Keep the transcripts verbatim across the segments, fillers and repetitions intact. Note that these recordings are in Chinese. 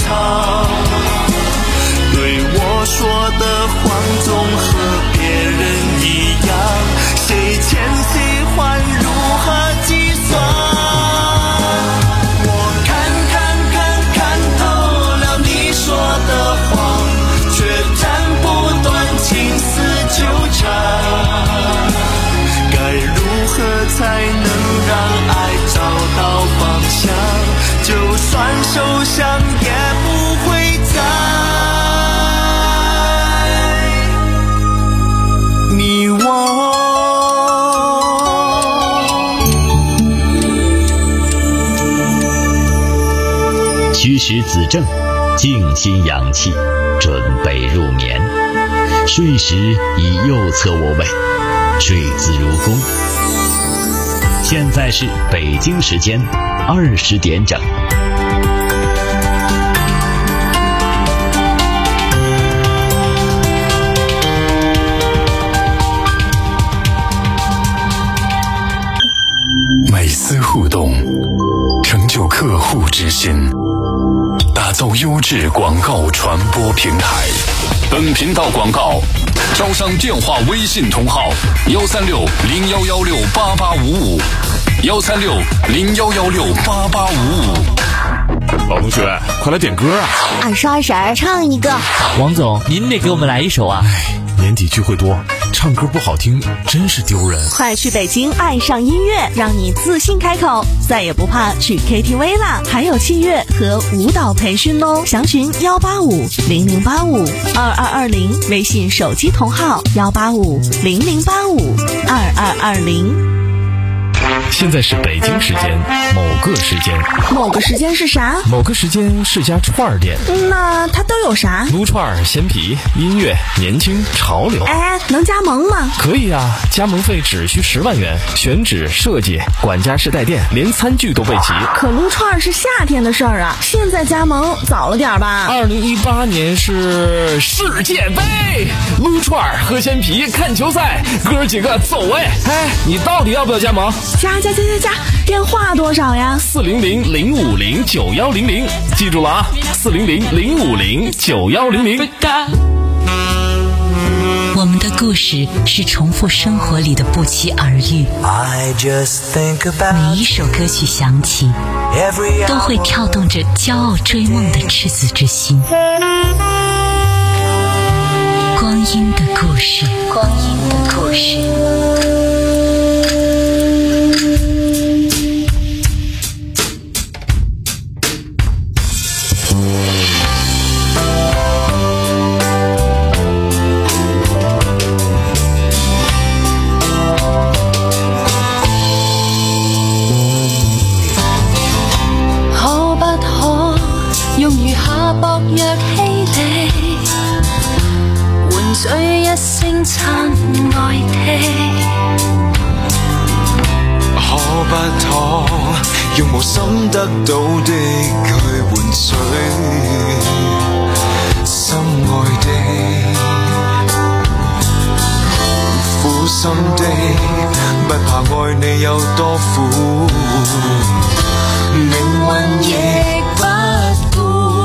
场。对我说的话总和别人一样，谁欠谁还如何计算？我看看看看透了你说的谎，却斩不断情丝纠缠。该如何才能让爱找到方向？就算受伤也不会再迷惘。 虚实子正，静心养气，准备入眠。睡时以右侧卧位，睡姿如弓。现在是北京时间二十点整。 每丝互动，成就客户之心，打造优质广告传播平台。本频道广告招商电话微信同号幺三六零幺幺六八八五五幺三六零幺幺六八八五五。 老同学，快来点歌啊！ 二十二婶唱一个。 王总，您得给我们来一首啊！ 哎，年底聚会多，唱歌不好听真是丢人。 快去北京爱上音乐，让你自信开口，再也不怕去 K T V 啦！还有器乐和舞蹈培训哦。详询幺八五零零八五二二二零，微信手机同号幺八五零零八五二二二零。 现在是北京时间某个时间。 某个时间是啥？ 某个时间是家串儿店。 那它都有啥？ 撸串、鲜皮、音乐、年轻、潮流。 哎，能加盟吗？ 可以啊，加盟费只需十万元，选址、设计、管家式带电，连餐具都备齐。 可撸串是夏天的事儿啊，现在加盟早了点吧？ 二零一八年是世界杯，撸串、喝鲜皮、看球赛，哥几个走哎！哎，你到底要不要加盟？ 加加加加加，电话多少呀？ 四零零零五零九幺零零，记住了啊，四零零零五零九幺零零。 我们的故事是重复生活里的不期而遇，每一首歌曲响起，都会跳动着骄傲追梦的赤子之心。光阴的故事，光阴的故事。 用無心得到的去換取心愛的，苦心的不怕愛你有多苦，命運亦不顧。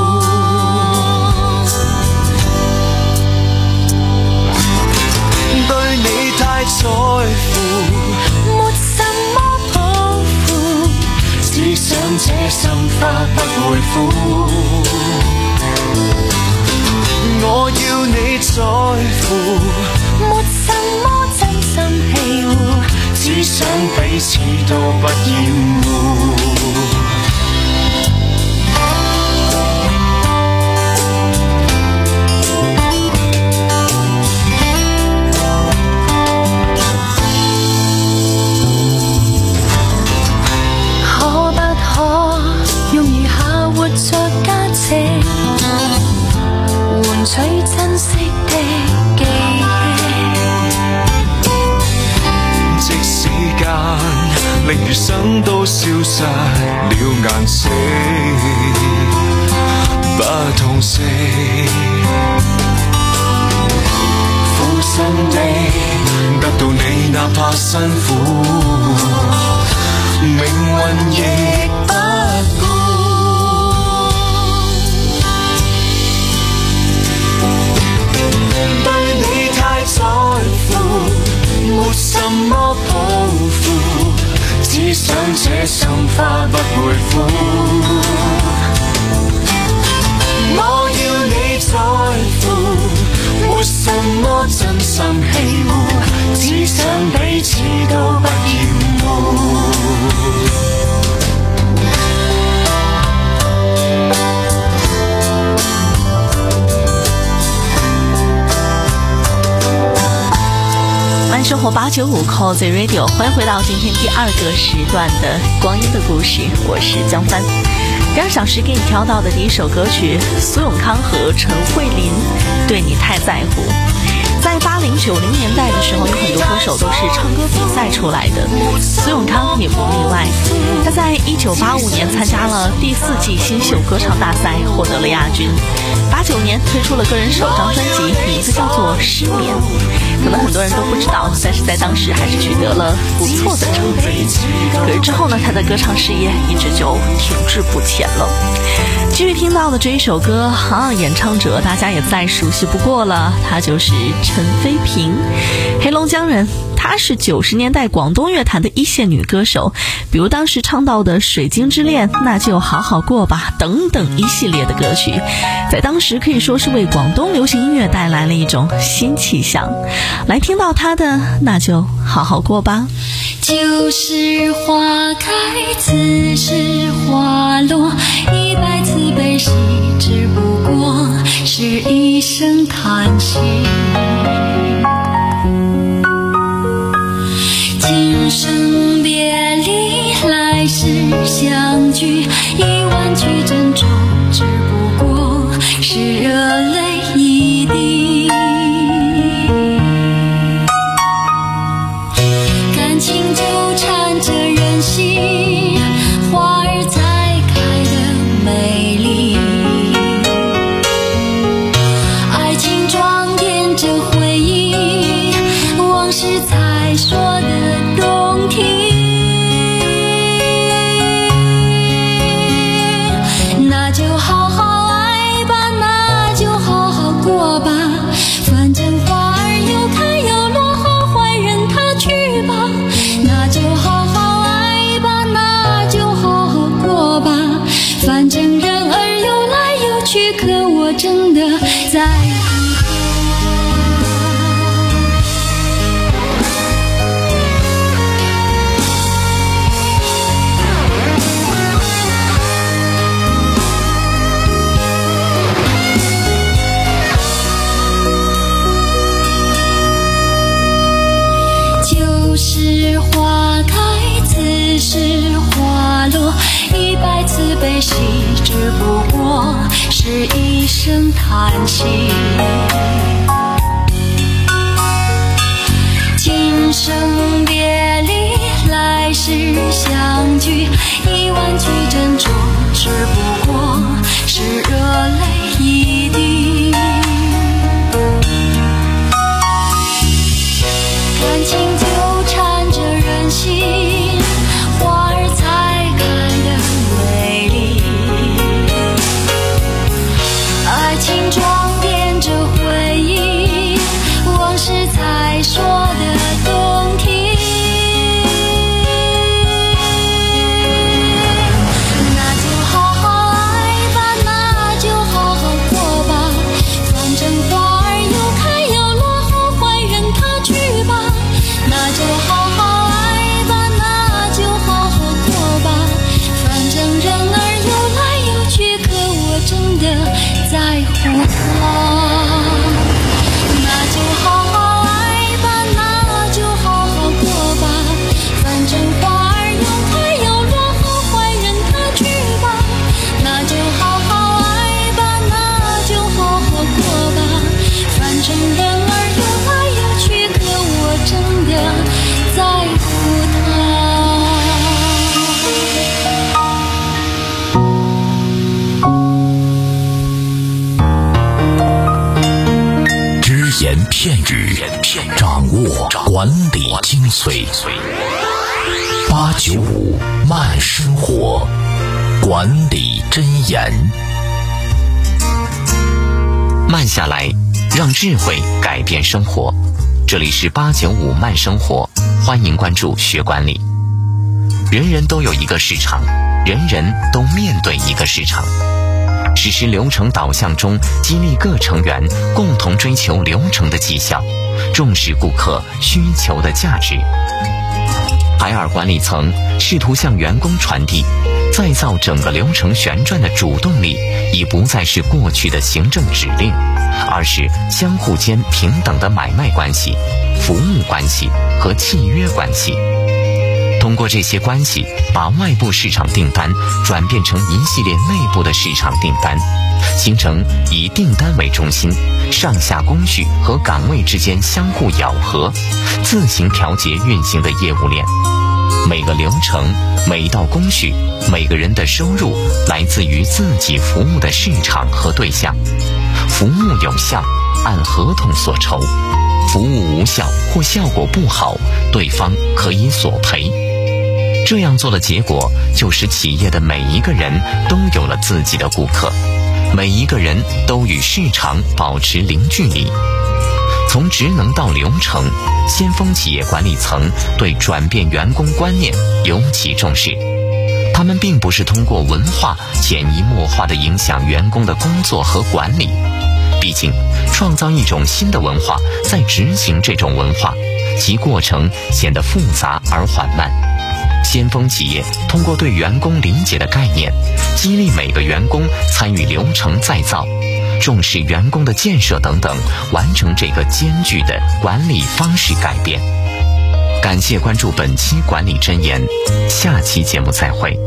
對你太在乎，沒什麼抱負，只想這心花不會枯。我要你在乎，沒什麼真心庇護，只想彼此都不厭惡。換取珍惜的記憶，即時間令餘生都消失了顏色，不痛惜，苦心的得到你哪怕辛苦，命運亦不顧。 嘅想法不會負。我要你在乎，沒什麼真心欺侮，只想彼此都不厭惡。 慢生活八九五 Call the Radio， 欢迎回到今天第二个时段的光阴的故事，我是江帆。第二小时给你挑到的第一首歌曲，苏永康和陈慧琳，对你太在乎。在八零九零年代的时候，有很多歌手都是唱歌比赛出来的，苏永康也不例外。他在一九八五年参加了第四季新秀歌唱大赛，获得了亚军。八九年推出了个人首张专辑，名字叫做《失眠》。可能很多人都不知道，但是在当时还是取得了不错的成绩。可是之后呢，他的歌唱事业一直就停滞不前了。继续听到的这一首歌啊，演唱者大家也再熟悉不过了，他就是陈飞萍，黑龙江人。她是九十年代广东乐坛的一线女歌手，比如当时唱到的《水晶之恋》，那就好好过吧等等一系列的歌曲，在当时可以说是为广东流行音乐带来了一种新气象。来听到她的那就好好过吧。 旧时花开，此时花落，一百次悲喜，只不过是一声叹息。今生别离，来世相聚，一万句珍重，只不过是热泪一滴。感情纠缠着人心，花儿才开得美丽，爱情装点着回忆，往事才说得动听。那就好好爱吧，那就好好过吧，反正花儿有开有落，好坏任它去吧。那就好好爱吧，那就好好过吧，反正人儿有来有去，可我真的在乎。旧时花开，此时花落，一百次悲喜，只不过是一声叹息。今生别离，来世相聚，一万句珍重，只不过是热泪一滴。感情纠缠着人心，花儿才开得美丽，爱情装点着回忆，往事才说得动听。那就好好爱吧，那就好好过吧，反正花儿有开有落，好坏任它去吧。那就好好爱吧，那就好好过吧，反正人儿有来有去，可我真的在乎他。那就好好爱吧，那就好好过吧，反正花儿有开有落，好坏任它去吧。那就好好爱吧，那就好好过吧，反正人儿有来有去，可我真的在乎他。 只言片语，掌握管理精髓。八九五慢生活，管理箴言。 慢下来，让智慧改变生活。这里是八九五慢生活，欢迎关注学管理。 人人都有一个市场，人人都面对一个市场。实施流程导向中，激励各成员共同追求流程的绩效，重视顾客需求的价值。海尔管理层试图向员工传递，再造整个流程旋转的主动力已不再是过去的行政指令，而是相互间平等的买卖关系、服务关系和契约关系。通过这些关系，把外部市场订单转变成一系列内部的市场订单，形成以订单为中心，上下工序和岗位之间相互咬合，自行调节运行的业务链。每个流程、每一道工序、每个人的收入来自于自己服务的市场和对象。服务有效，按合同所酬；服务无效或效果不好，对方可以索赔。这样做的结果，就使企业的每一个人都有了自己的顾客，每一个人都与市场保持零距离。从职能到流程，先锋企业管理层对转变员工观念尤其重视。他们并不是通过文化潜移默化地影响员工的工作和管理，毕竟创造一种新的文化，再执行这种文化，其过程显得复杂而缓慢。先锋企业通过对员工理解的概念，激励每个员工参与流程再造，重视员工的建设等等，完成这个艰巨的管理方式改变。感谢关注本期管理箴言，下期节目再会。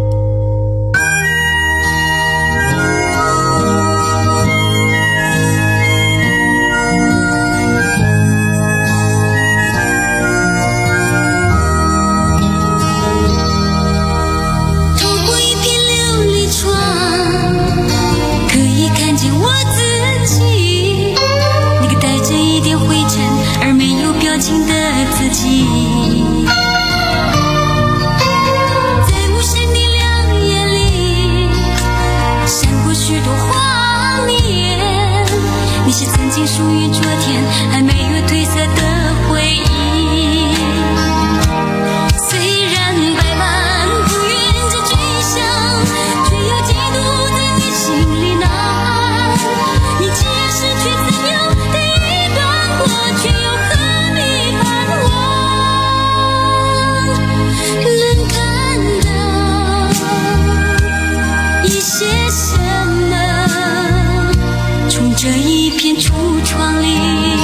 属于昨天还没有褪色的回忆，虽然百般不愿再追想，却又嫉妒在你心里呐喊。你即使却怎样的一段过去，又何必盼望能看到一些什么，从这一片橱窗里。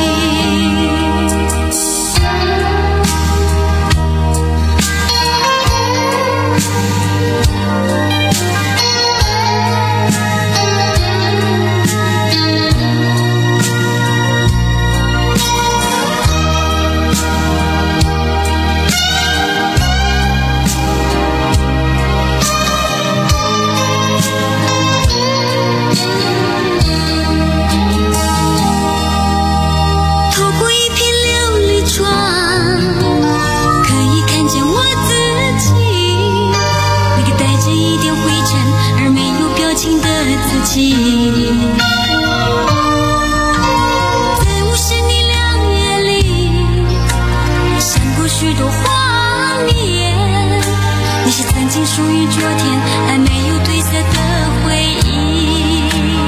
在无限的亮夜里，闪过许多画面，那些曾经属于昨天还没有褪色的回忆。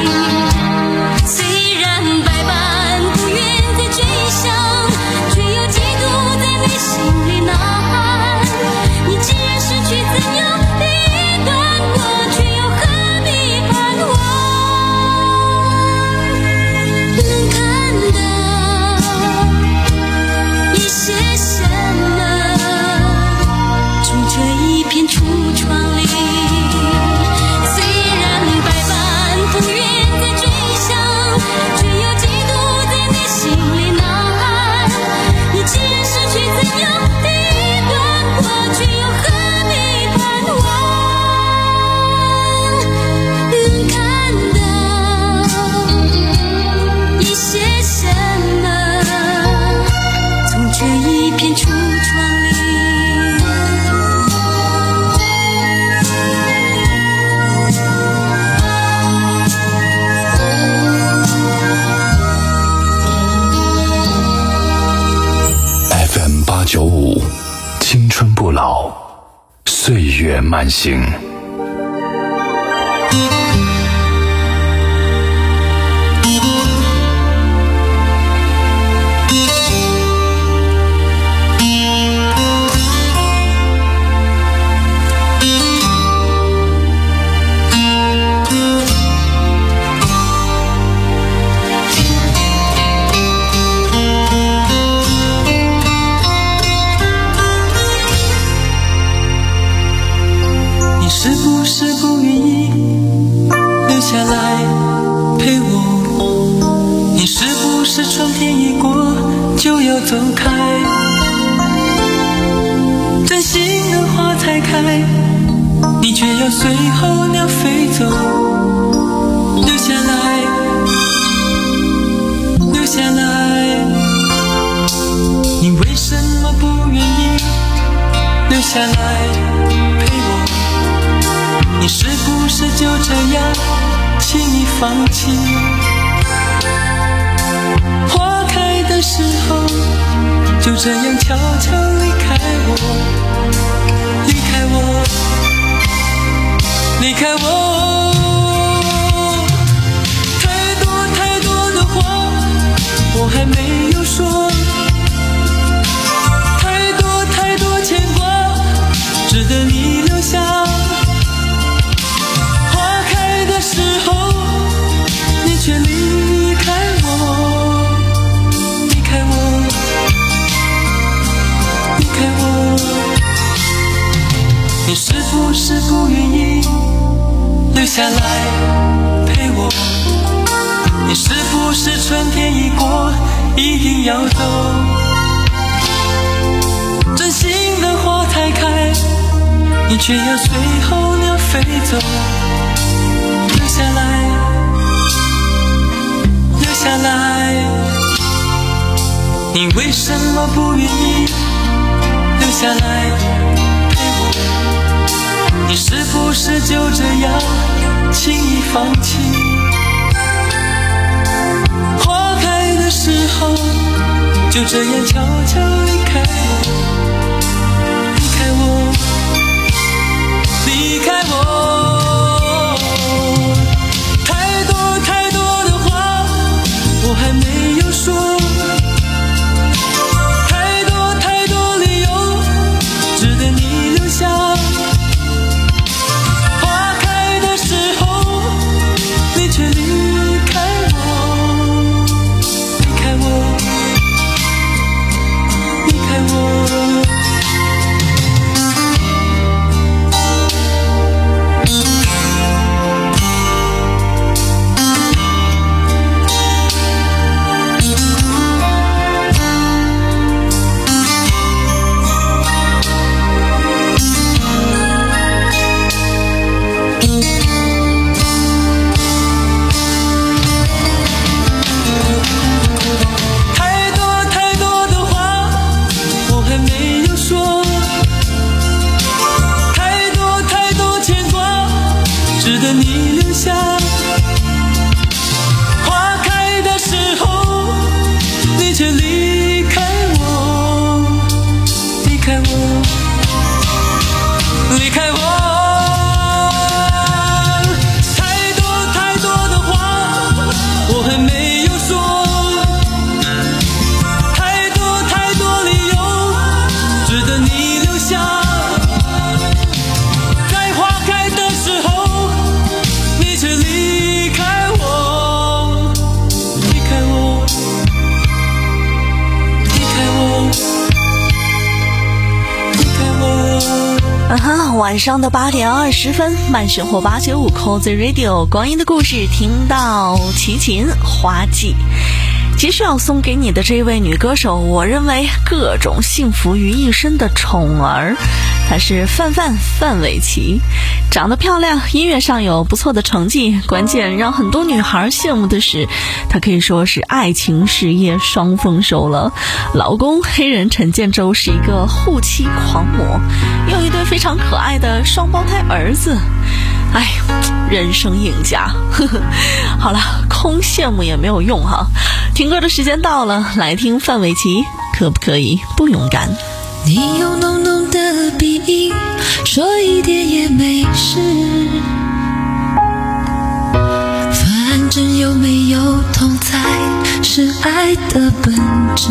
虽然百般不愿再追想，却又嫉妒在你心里呐喊。你既然失去怎样的一段过去，又何必盼望乐慢行。 是不是不愿意留下来陪我？你是不是春天一过就要走开？真心的花才开，你却要随候鸟飞走。留下来，留下来，你为什么不愿意留下来陪我？你是不是就这样轻易放弃？花开的时候就这样悄悄离开我，离开我，离开我。太多太多的话我还没有说，太多太多牵挂值得你留下。时候你却离开我，离开我，离开我。你是不是不愿意留下来陪我？你是不是春天一过一定要走？真心的花才开，你却要随候鸟飞走。留下来，留下来，你为什么不愿意留下来陪我？你是不是就这样轻易放弃？花开的时候就这样悄悄离开我，离开我，离开我。我还没有说，太多太多理由值得你留下。花开的时候你却离开我，离开我，离开我。晚上的八点二十分，慢生活八九五 Cozy Radio 光阴的故事，听到齐秦花季。其实要送给你的这位女歌手，我认为各种幸福于一身的宠儿，她是范范范玮琪，长得漂亮，音乐上有不错的成绩，关键让很多女孩羡慕的是，她可以说是爱情事业双丰收了。老公黑人陈建州是一个护妻狂魔，有一对非常可爱的双胞胎儿子。哎，人生赢家，呵呵。好了，空羡慕也没有用哈。听歌的时间到了，来听范玮琪，可不可以不勇敢？ 你有浓浓的鼻音，说一点也没事，反正有没有痛才是爱的本质。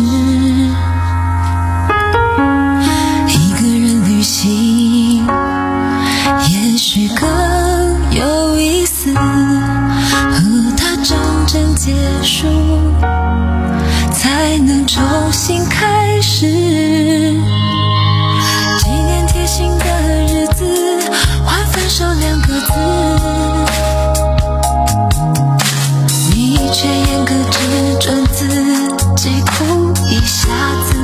一个人旅行也许更有意思，和他真正结束才能重新开始。纪念贴心的日子换分手两个字，你却严格只准自己哭一下子。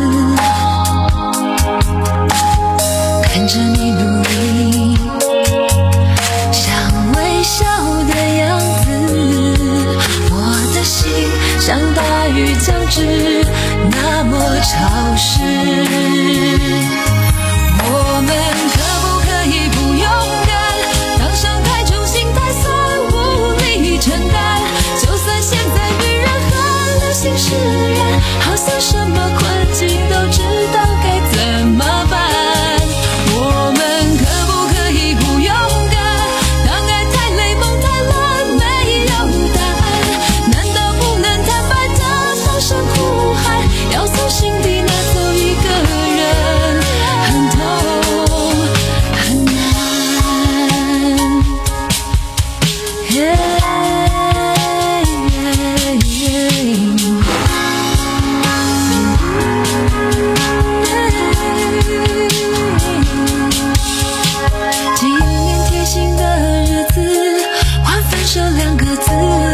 看着你努力像微笑的样子，我的心像大雨将至，那么潮湿。我们可不可以不勇敢，当伤太重心太酸无力承担，就算现在女人很流行释然，好像什么困境都知道该怎么办。我们可不可以不勇敢，当爱太累梦太乱没有答案，难道不能坦白的放声呼喊，要从心底拿走一个人，很痛很难。纪念贴心的日子换分手两个字，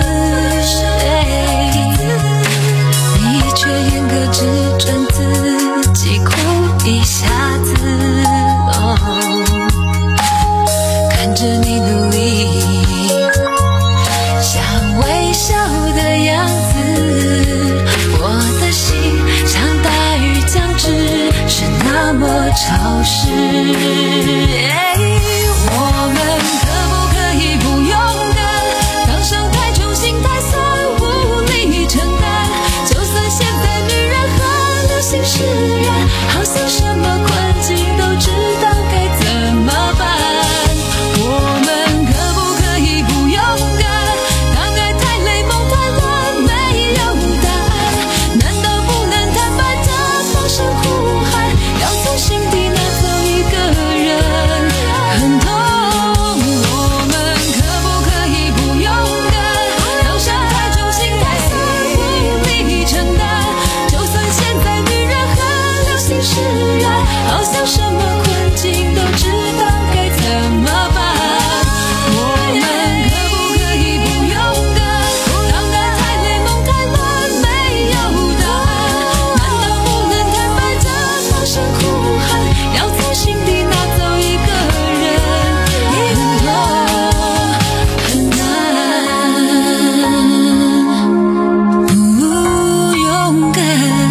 你却严格只准自己哭一下子。哦，看着你努力像微笑的样子，我的心像大雨将至，是那么潮湿。我们可不可以不勇敢，当伤太重心太酸无力承担，就算现在女人很流行释然，好像什么困境都知道该怎么办。我们可不可以不勇敢，当爱太累梦太乱没有答案，难道不能坦白的放声呼喊，要从心底拿走一个人，很痛。我们可不可以不勇敢，当伤太重心太酸无力承担，就算现在女人很流行释然，好像什么困境都知道该怎么办。我们可不可以不勇敢，当爱太累梦太乱没有答案，难道不能坦白的放声呼喊，要从心底拿走一个人，很痛很难，不勇敢。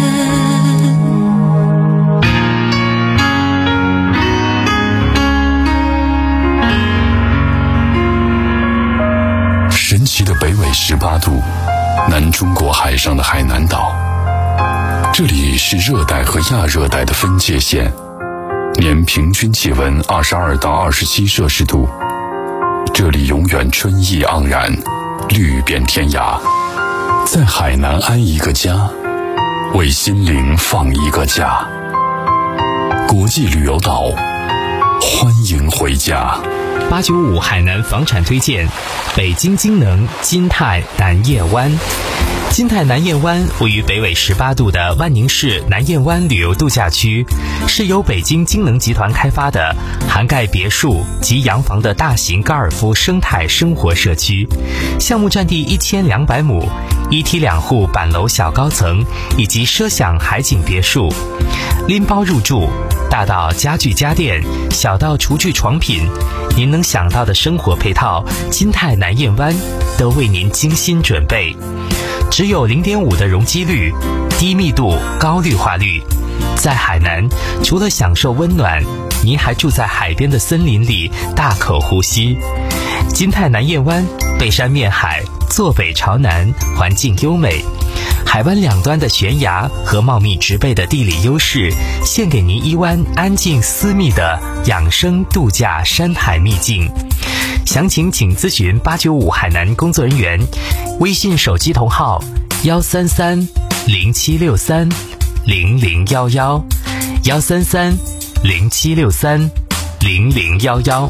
神奇的北纬十八度，南中国海上的海南岛，这里是热带和亚热带的分界线，年平均气温二十二到二十七摄氏度。这里永远春意盎然，绿遍天涯。在海南安一个家，为心灵放一个假。国际旅游岛，欢迎回家。 八九五海南房产推荐：北京京能金泰南燕湾。金泰南燕湾位于北纬十八度的万宁市南燕湾旅游度假区，是由北京京能集团开发的涵盖别墅及洋房的大型高尔夫生态生活社区。项目占地一千两百亩，一梯两户板楼小高层以及奢享海景别墅，拎包入住，大到家具家电，小到厨具床品，您能想到的生活配套，金泰南燕湾都为您精心准备。只有 零点五 的容积率，低密度高绿化率。在海南，除了享受温暖，您还住在海边的森林里，大口呼吸。金泰南燕湾背山面海，坐北朝南，环境优美。 海湾两端的悬崖和茂密植被的地理优势，献给您一湾安静私密的养生度假山海秘境。详情请咨询八九五海南工作人员，微信手机同号幺三三零七六三零零幺幺幺三三零七六三零零幺幺。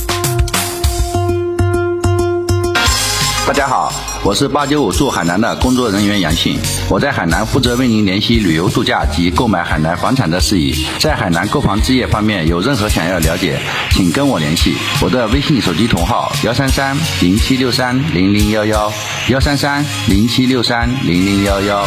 大家好，我是八九五驻海南的工作人员杨信，我在海南负责为您联系旅游度假及购买海南房产的事宜。在海南购房置业方面有任何想要了解，请跟我联系。我的微信手机同号幺三三零七六三零零幺幺幺三三零七六三零零幺幺。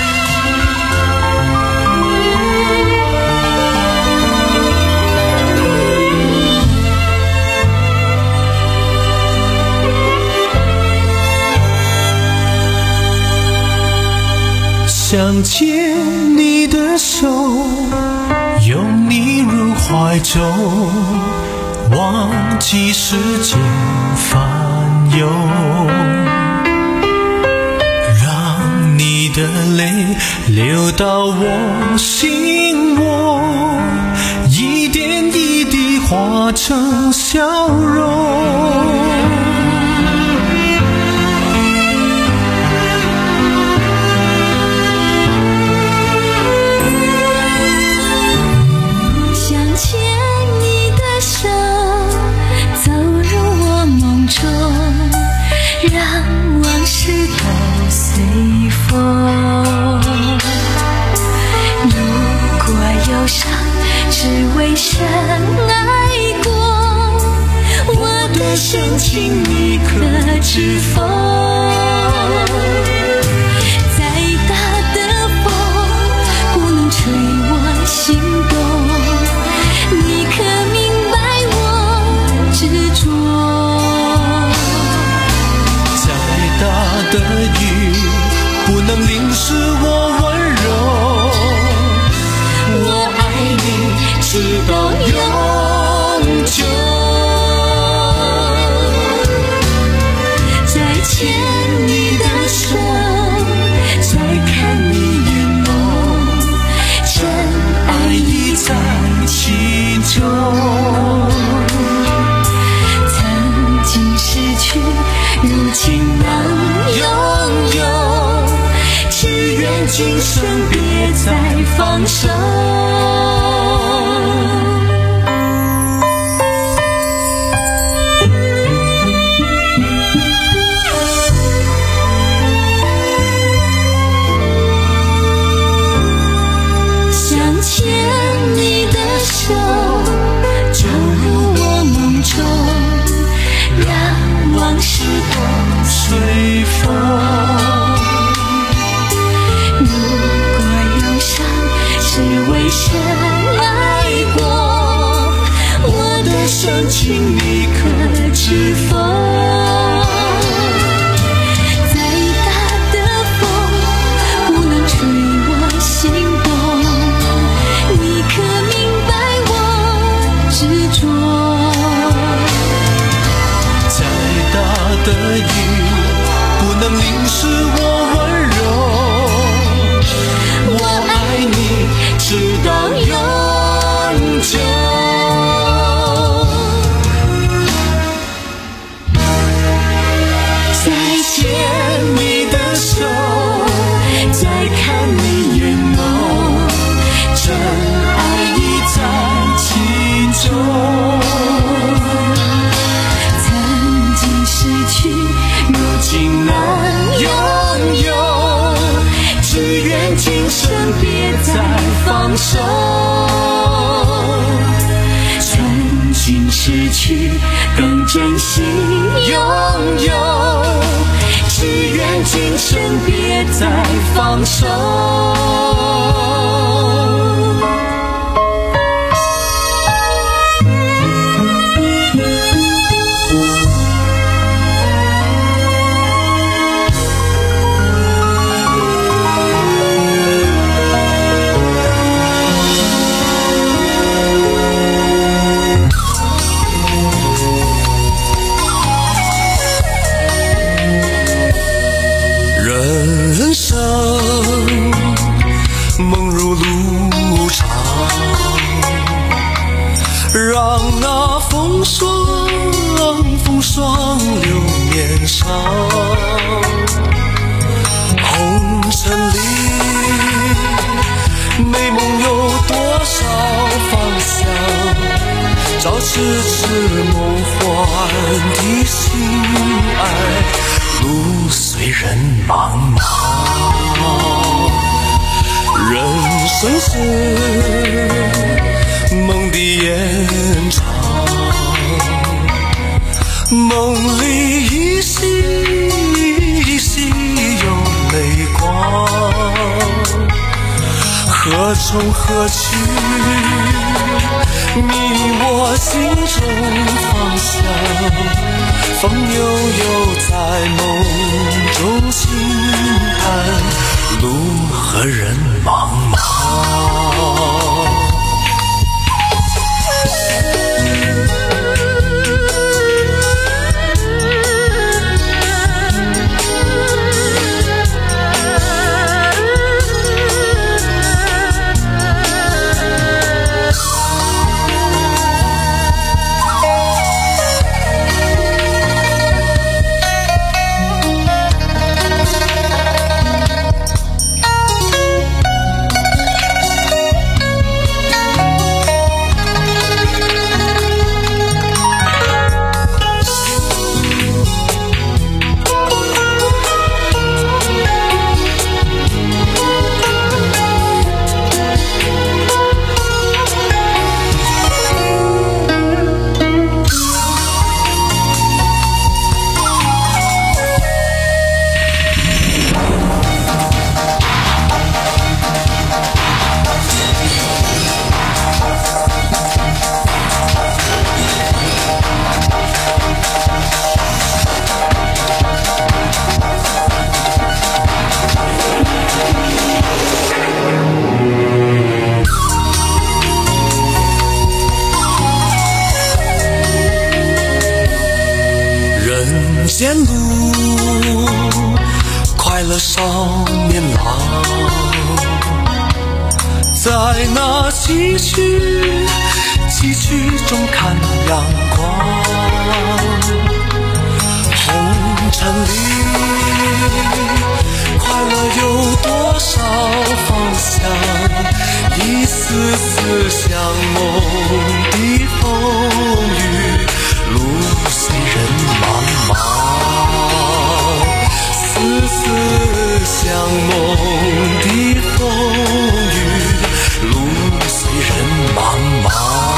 想牵你的手，拥你入怀中，忘记世间烦忧，让你的泪流到我心窝，一点一滴化成笑容。让往事都随风，如果忧伤只为深爱过，我的深情你可知否？再大的风不能吹我心动，你可明白我执着？大的雨不能淋湿我温柔，我爱你直到永久。再牵你的手，再看你眼眸，真爱已在其中。曾经失去，如今能拥有，只愿今生别再放手。想牵你的手，走入我梦中，让往事都随风。如果忧伤是为深爱过，我的深情你可知否？再大的风不能吹我心动，你可明白我执着？再大的雨不能淋湿我温柔，我爱你直到永久。再牵你的手，再看你眼眸，真爱已在其中。曾经失去，如今能拥有，只愿今生别再放手。曾经失去，更珍惜拥有，只愿今生别再放手。人生长。红尘里美梦有多少方向，找痴痴梦幻的心爱，路虽人茫茫。人生是梦的延长，梦里依稀依稀有泪光，何从何去，迷我心中方向，风悠悠在梦中轻叹，路和人茫茫。间路，快乐少年郎，在那崎岖崎岖中看阳光。红尘里，快乐有多少方向？一丝丝像梦的风雨，路虽人茫茫。丝丝像梦的风雨，路虽人茫茫。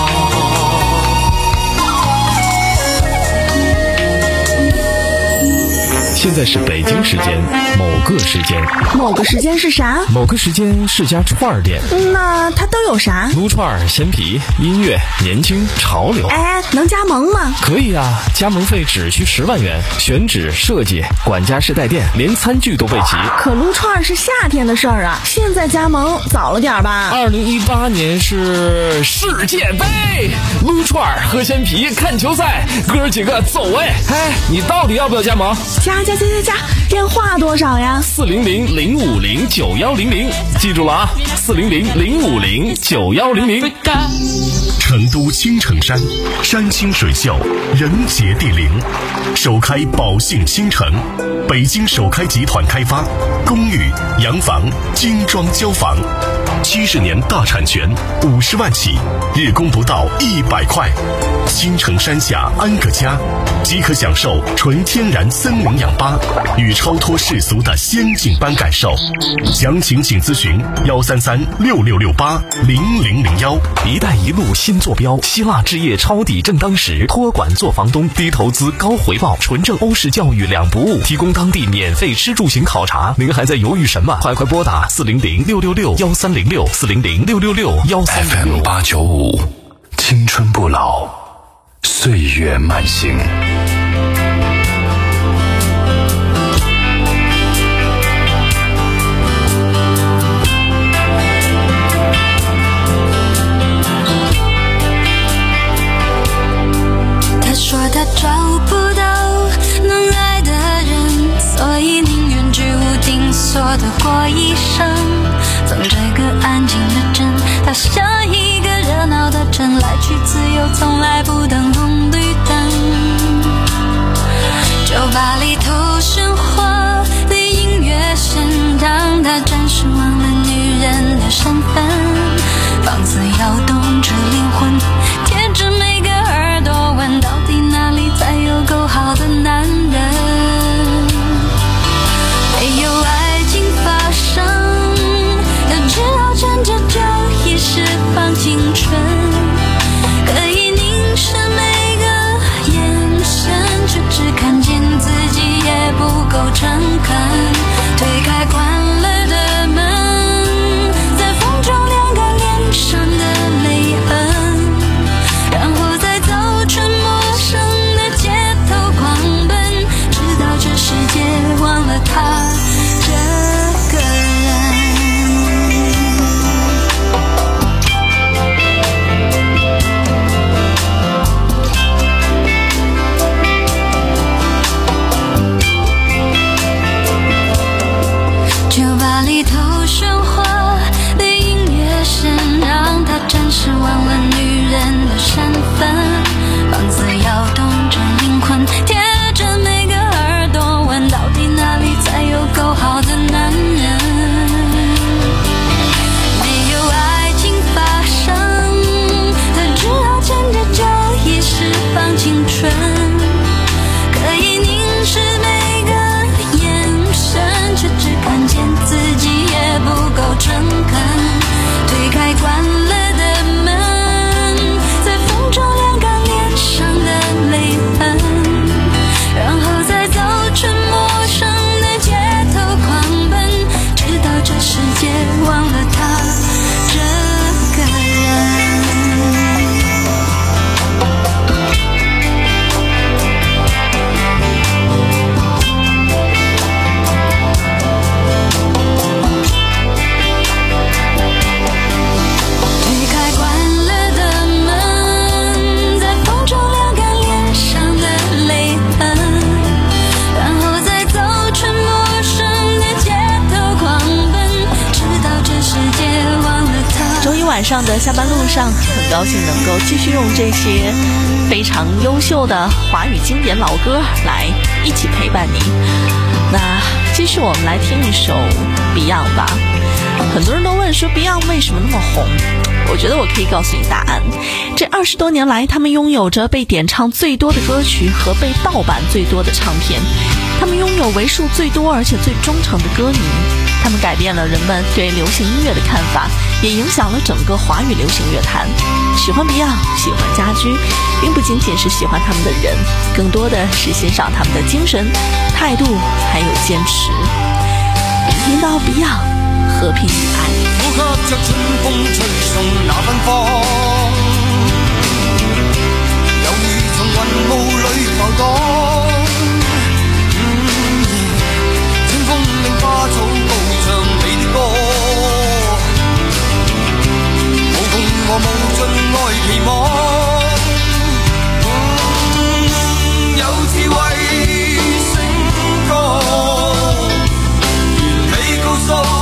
现在是北京时间某个时间， 某个时间是啥？ 某个时间是家串儿店。 那它都有啥？ 撸串、鲜皮、音乐、年轻、潮流。 哎，能加盟吗？ 可以啊，加盟费只需十万元，选址、设计、管家式带电，连餐具都备齐。 可撸串是夏天的事儿啊，现在加盟早了点吧？ 二零一八年是世界杯，撸串、喝鲜皮、看球赛，哥几个走哎！哎，你到底要不要加盟？ 加加加加加，电话多少呀？ 四零零零五零九幺零零，记住了啊，四零零零五零九幺零零。 成都青城山，山清水秀，人杰地灵，首开宝兴新城，北京首开集团开发，公寓、洋房、精装交房，七十年大产权，五十万起，日供不到一百块。青城山下安个家，即可享受纯天然森林氧吧与超脱世俗的仙境般感受。详情请咨询幺三三六六六八零零零幺。 一带一路新坐标，希腊置业抄底正当时，托管做房东，低投资高回报，纯正欧式教育两不误，提供当地免费吃住行考察。您还在犹豫什么？快快拨打四零零六六六幺三零六四零零六六六幺三零六。 F M 八九五，青春不老，岁月慢行。 他说他找不到能爱的人，所以宁愿居无定所的过一生。从这个安静的镇，他像一个热闹的镇，来去自由，从来不等红绿灯。 酒吧里头喧哗的音乐声，让他暂时忘了女人的身份。房子摇动着灵魂，贴着每个耳朵，问到底哪里才有够好的男人？没有爱情发生，他只好趁着酒意释放青春，可以凝视每个眼神，却只看见自己也不够诚恳。推开关了的门，在风中晾干脸上的泪痕，然后再走出陌生的街头狂奔，直到这世界忘了他这个人。酒吧里头喧哗的音乐声，让他暂时忘了女人的身份。房子摇动着灵魂，贴着每个耳朵，问到底哪里才有够好的男人？没有爱情发生，他只好趁着酒意释放青春，可以凝视每个眼神，却只看见自己也不够诚恳。推开关了的门，在风中晾干脸上的泪痕，然后再走出陌生的街头狂奔，直到这世界忘了他这个人。推开关了的门，在风中晾干脸上的泪痕，然后再走出陌生的街头狂奔，直到这世界忘了他。 周一晚上的下班路上，很高兴能够继续用这些非常优秀的华语经典老歌来一起陪伴你。那继续我们来听一首 Beyond 吧。很多人都问说 Beyond 为什么那么红，我觉得我可以告诉你答案。这二十多年来，他们拥有着被点唱最多的歌曲和被盗版最多的唱片，他们拥有为数最多而且最忠诚的歌迷，他们改变了人们对流行音乐的看法，也影响了整个华语流行乐坛。喜欢 Beyond， 喜欢家居，并不仅仅是喜欢他们的人，更多的是欣赏他们的精神、态度还有坚持。听到 Beyond 和平与爱， 呼吸着春風吹送那芬芳，猶如從雲霧裏浮蕩。清風令花草高唱你的歌，無窮和無盡愛期望。有智慧聲歌，完美告訴。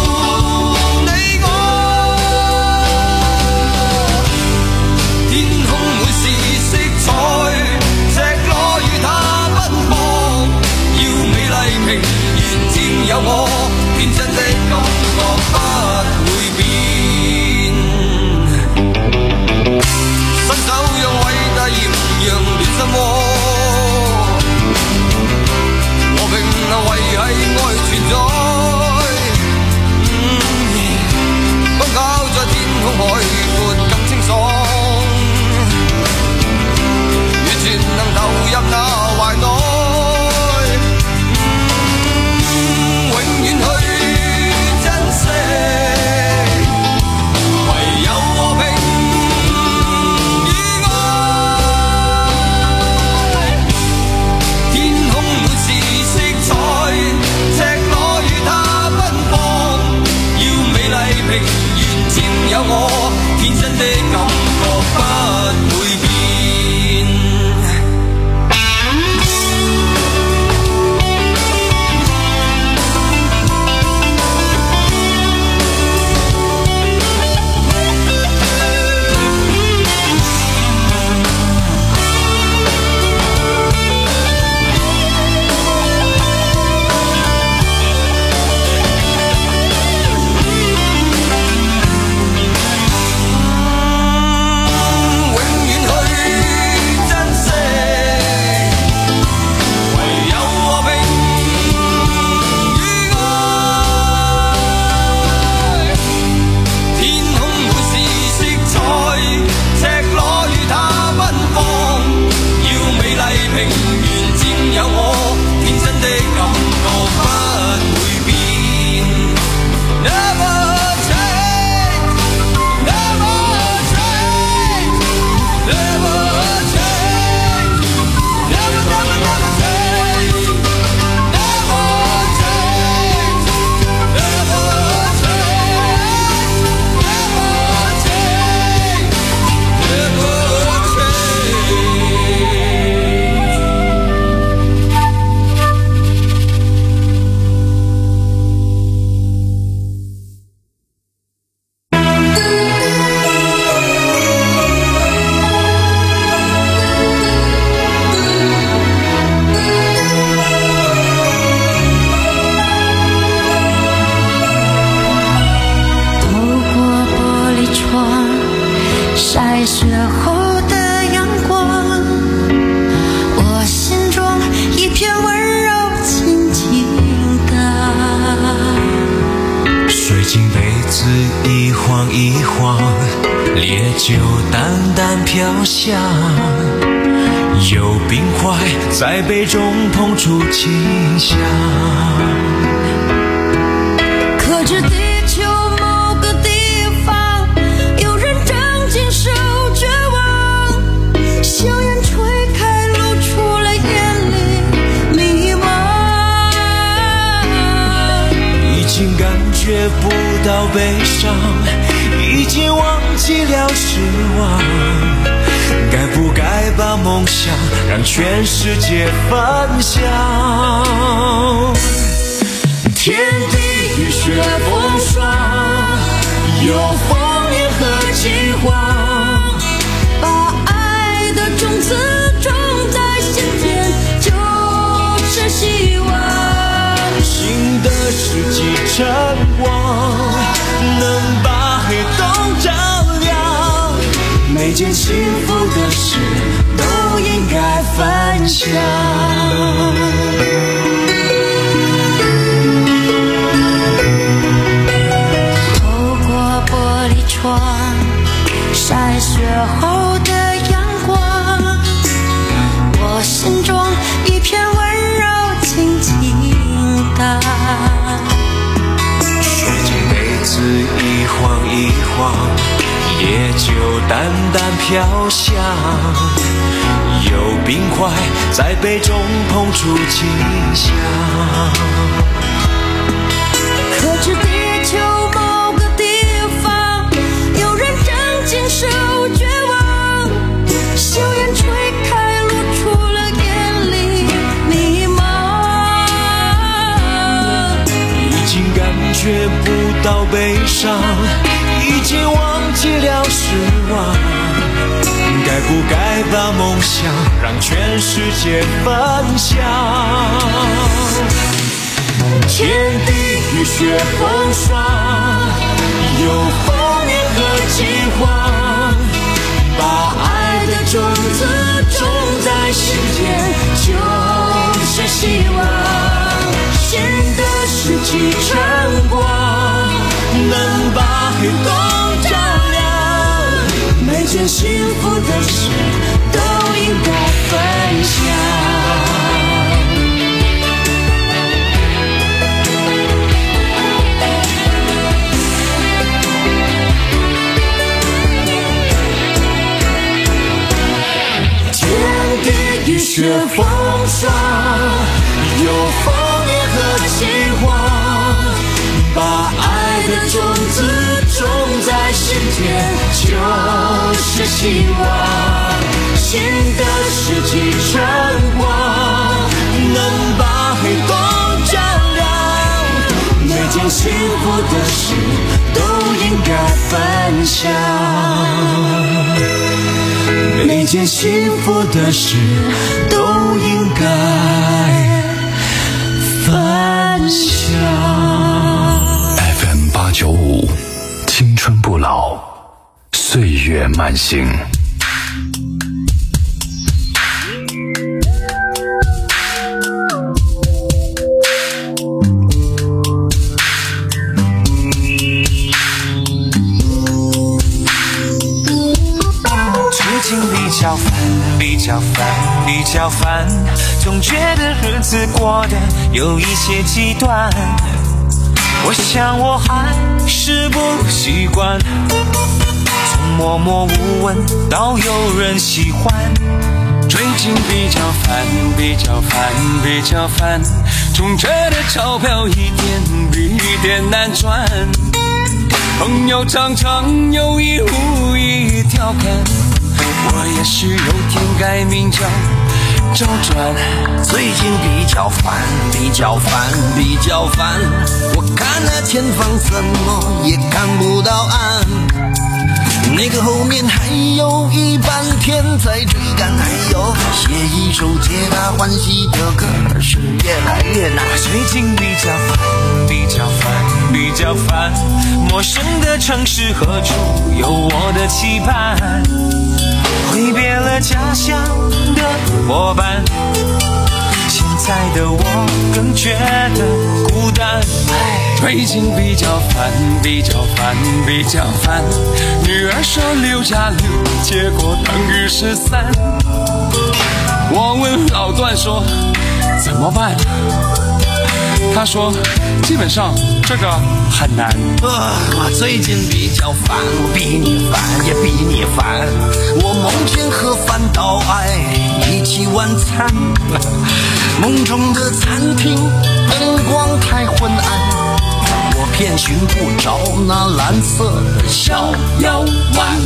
有我天真的感覺不會變，伸手讓偉大豔陽暖心窩，和平能維繫愛存在。奔跑在天空海闊更清爽，完全能投入那懷內。永遠去珍一晃，烈酒淡淡飘香，有冰块在杯中碰触清香。 可知地球某个地方，有人正经受绝望，硝烟吹开，露出了眼里迷茫。 已经感觉不到悲伤，已经忘记了失望，该不该把梦想让全世界分享？天地雨雪风霜，有烽烟和饥荒， 把爱的种子种在心间，就是希望。 新的世纪晨光能把黑洞照亮，每件幸福的事都应该分享。 透过玻璃窗，晒雪后的阳光，我心中一片温柔轻轻荡。 水晶杯子一晃一晃，烈酒淡淡飘香，有冰块在杯中碰触清香。 可知地球某个地方，有人正经受绝望，硝烟吹开，露出了眼里迷茫。 已经感觉不到悲伤，已经忘记了失望，该不该把梦想让全世界分享？天地雨雪风霜，有烽烟和饥荒，把爱的种子种在心间，就是希望。新的世纪晨光能把黑洞照亮，每件幸福的事都应该分享。雨雪风霜，有烽烟和饥荒，把爱的种子种在心间，就是希望。新的世纪晨光能把黑洞照亮，每件幸福的事都应该分享，每件幸福的事都应该分享。 F M 八九五，青春不老，岁月慢行。 比较烦，比较烦，比较烦，总觉得日子过得有一些极端。我想我还是不习惯，从默默无闻到有人喜欢。最近比较烦，比较烦，比较烦，总觉得钞票一点比一点难赚。朋友常常有意无意调侃，我也是有天改名叫周转。 最近比较烦，比较烦，比较烦，我看那前方怎么也看不到岸，那个后面还有一半天在追赶，还有写一首皆大欢喜的歌是越来越难。 最近比较烦，比较烦，比较烦，陌生的城市何处有我的期盼？挥别了家乡的伙伴，现在的我更觉得孤单。 最近比较烦，比较烦，比较烦。女儿说六加六，结果等于十三。我问老段说怎么办？他说基本上这个很难。 呃，我最近比较烦，我比你烦也比你烦。我梦见和范岛爱一起晚餐，梦中的餐厅灯光太昏暗，我偏寻不着那蓝色的小药丸。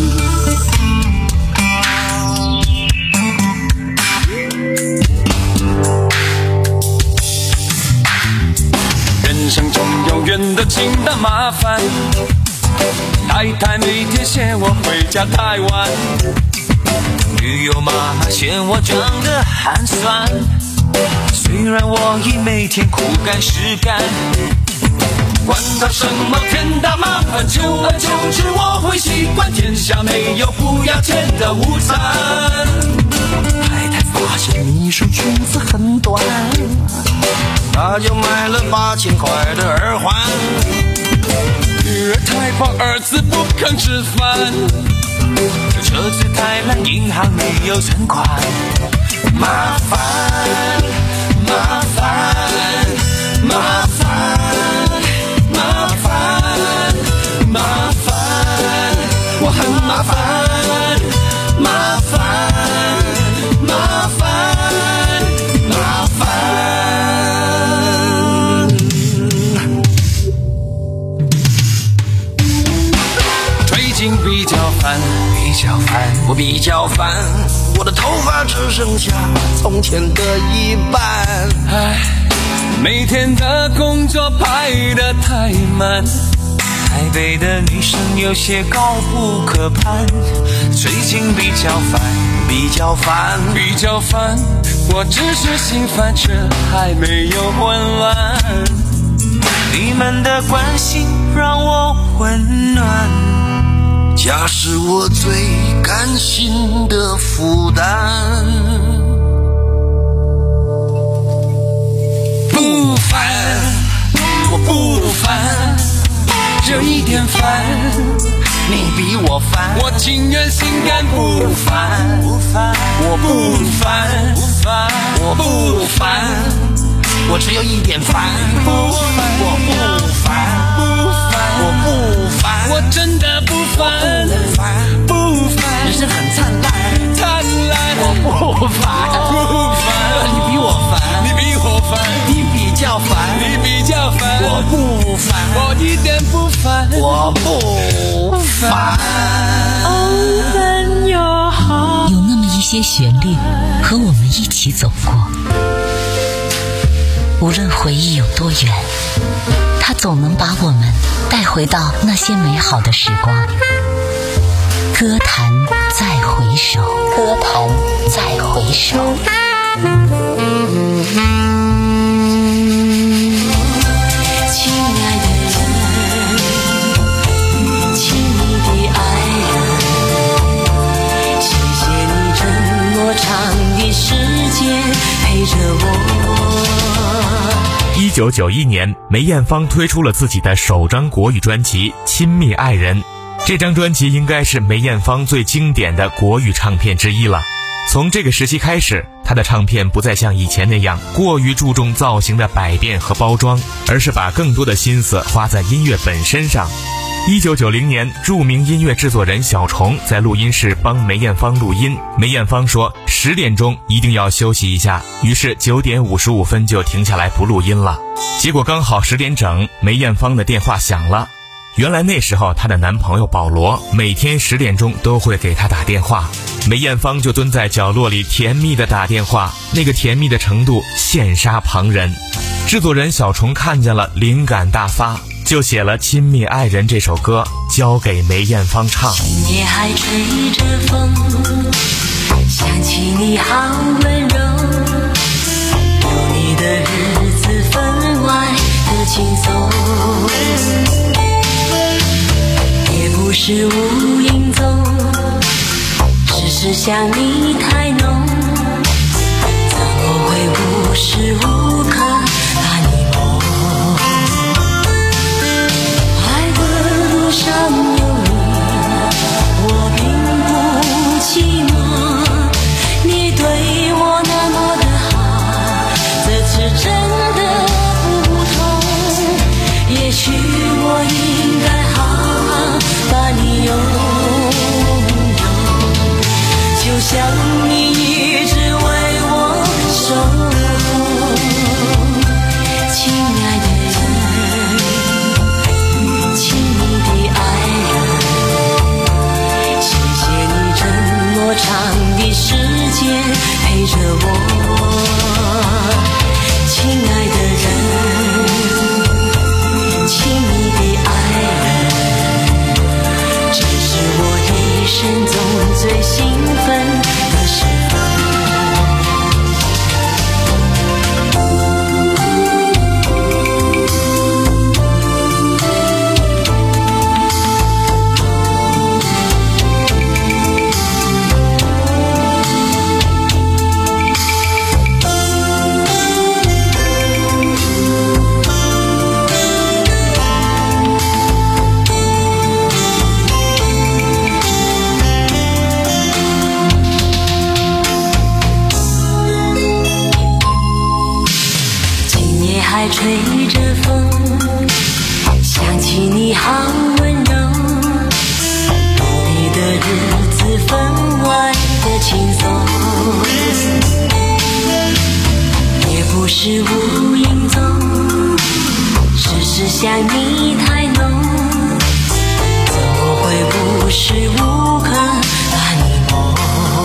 人生中永远的清淡麻烦，太太每天嫌我回家太晚， 女友妈妈嫌我长得寒酸，虽然我已每天苦干实干， 管他什么天大麻烦，久而久之我会习惯，天下没有不要钱的午餐。 太太发现秘书裙子很短，她就买了八千块的耳环。 女儿太胖，儿子不肯吃饭， 车子太烂，银行没有存款。 麻烦，麻烦，麻烦，麻烦，麻烦，我很麻烦，麻烦，麻烦，麻烦。最近比较烦， 比较烦，我比较烦，我的头发只剩下从前的一半。 唉，每天的工作排得太满， 台北的女生有些高不可攀，最近比较烦，比较烦， 比较烦，我只是心烦，却还没有混乱。 你们的关心让我温暖， 家是我最甘心的负担。 不烦，我不烦，这一点烦， 你比我烦， 我情愿心甘不烦， 不烦， 我不烦， 不烦， 我不烦，我只有一点烦， 不烦， 我不烦， 不烦， 我不烦， 我真的不烦，不烦， 人生很灿烂， 灿烂， 我不烦， 不烦， 你比我烦， 你比我烦， 你比较烦， 你比较烦， 我不烦， 我一点不烦， 我不烦。 有那么一些旋律和我们一起走过，无论回忆有多远，它总能把我们带回到那些美好的时光。歌坛再回首，歌坛再回首。 亲爱的人，亲密的爱人，谢谢你这么长的时间陪着我。 一九九一年，梅艳芳推出了自己的首张国语专辑《亲密爱人》。这张专辑应该是梅艳芳最经典的国语唱片之一了。从这个时期开始，她的唱片不再像以前那样过于注重造型的百变和包装，而是把更多的心思花在音乐本身上。一九九零年，著名音乐制作人小虫在录音室帮梅艳芳录音，梅艳芳说十点钟一定要休息一下，于是九点五十五分就停下来不录音了。结果刚好十点整，梅艳芳的电话响了。原来那时候她的男朋友保罗每天十点钟都会给她打电话，梅艳芳就蹲在角落里甜蜜的打电话，那个甜蜜的程度羡煞旁人。制作人小虫看见了，灵感大发，就写了《亲密爱人》这首歌交给梅艳芳唱。 今夜还吹着风，想起你好温柔，有你的日子分外的轻松，也不是无影踪，只是想你太浓，怎么会无时无刻把你梦？ 还吹着风，想起你好温柔，有你的日子分外的轻松，也不是无影踪，只是想你太浓，怎么会无时无刻把你梦，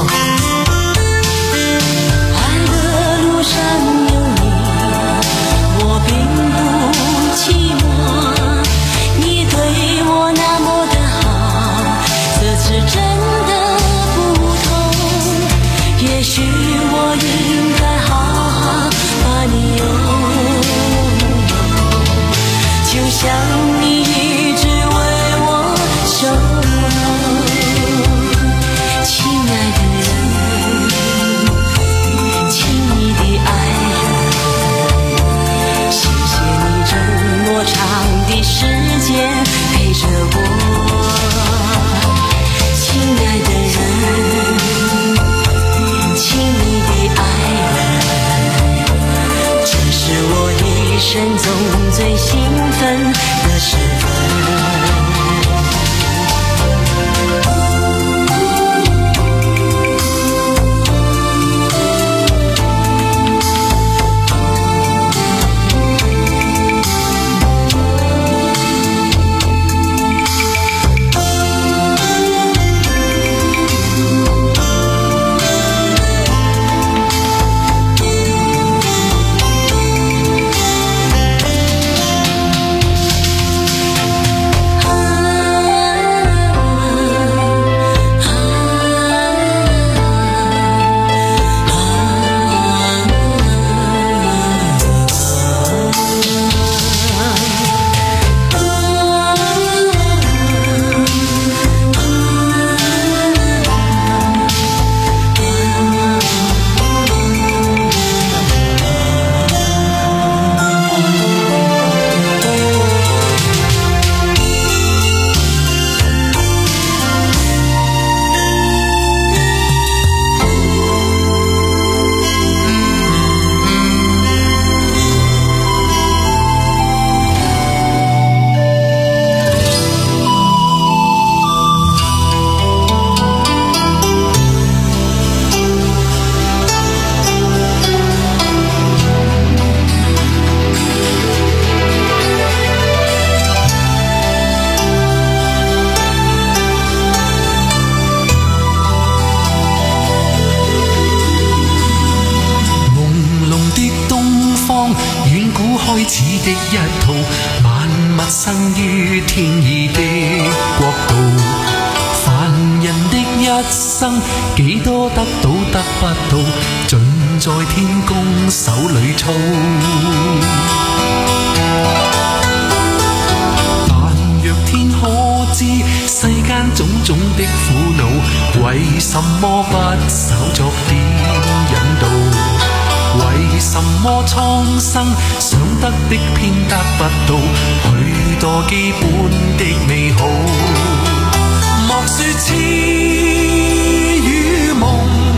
爱的路上有你我并不寂寞，你对我那么的好，这次真的不同，也许我应该好好把你拥有，就像你一直为我守候，亲爱的人，亲密的爱人，谢谢你这么长的时间陪着我，亲爱的人，亲密的爱人，这是我一生中最兴奋的时分。 生於天意的國度，凡人的一生幾多得到得不到，盡在天公手裏操。但若天可知世間種種的苦惱，為什麼不稍作點引導？為什麼蒼生想得的偏得不到許多基本的美好？莫說痴與夢，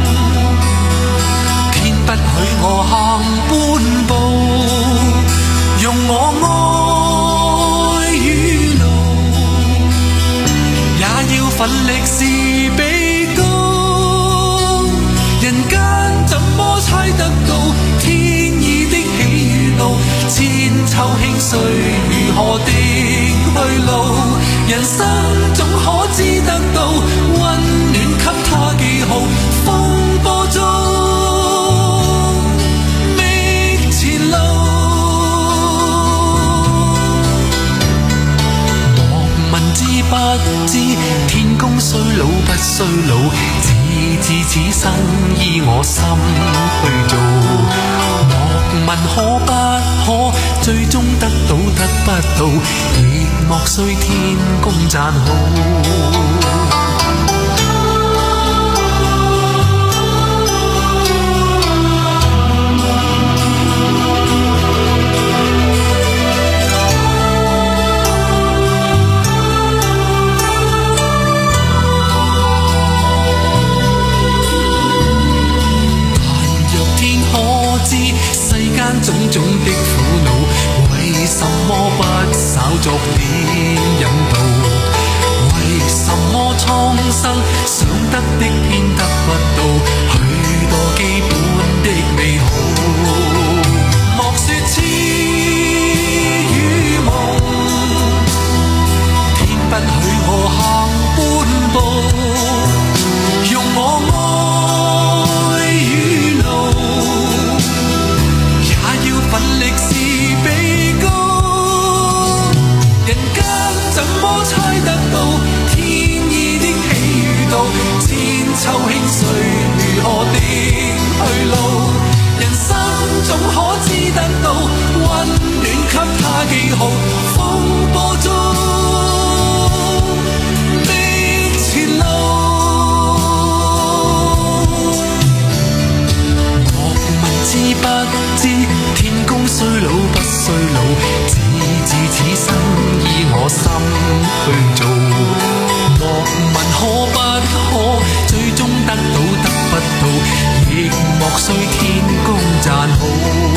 天不許我行半步，用我愛與怒，也要奮力是比高。人間怎麼猜得到天意的喜與怒？千秋興衰如何的去路？人生總可知得到溫暖給他記號，風波中覓前路。莫問知不知天公衰老不衰老，只知此生依我心去做。莫問可不可最終得到得不到，亦莫須天公讚好。種種的苦惱， 得的偏得不到許多基本的美好。莫說痴與夢，天不許我行半步，用我愛與怒，也要奮力是比高。人間怎麼猜得到天意的喜與妒？千秋興衰如何的去路？人生總可知得到溫暖給他記號，風波中的前路。莫問知不知天公衰老不衰老，只知此生依我心去做。莫問可不可最終得到得不到，亦莫需天公讚好。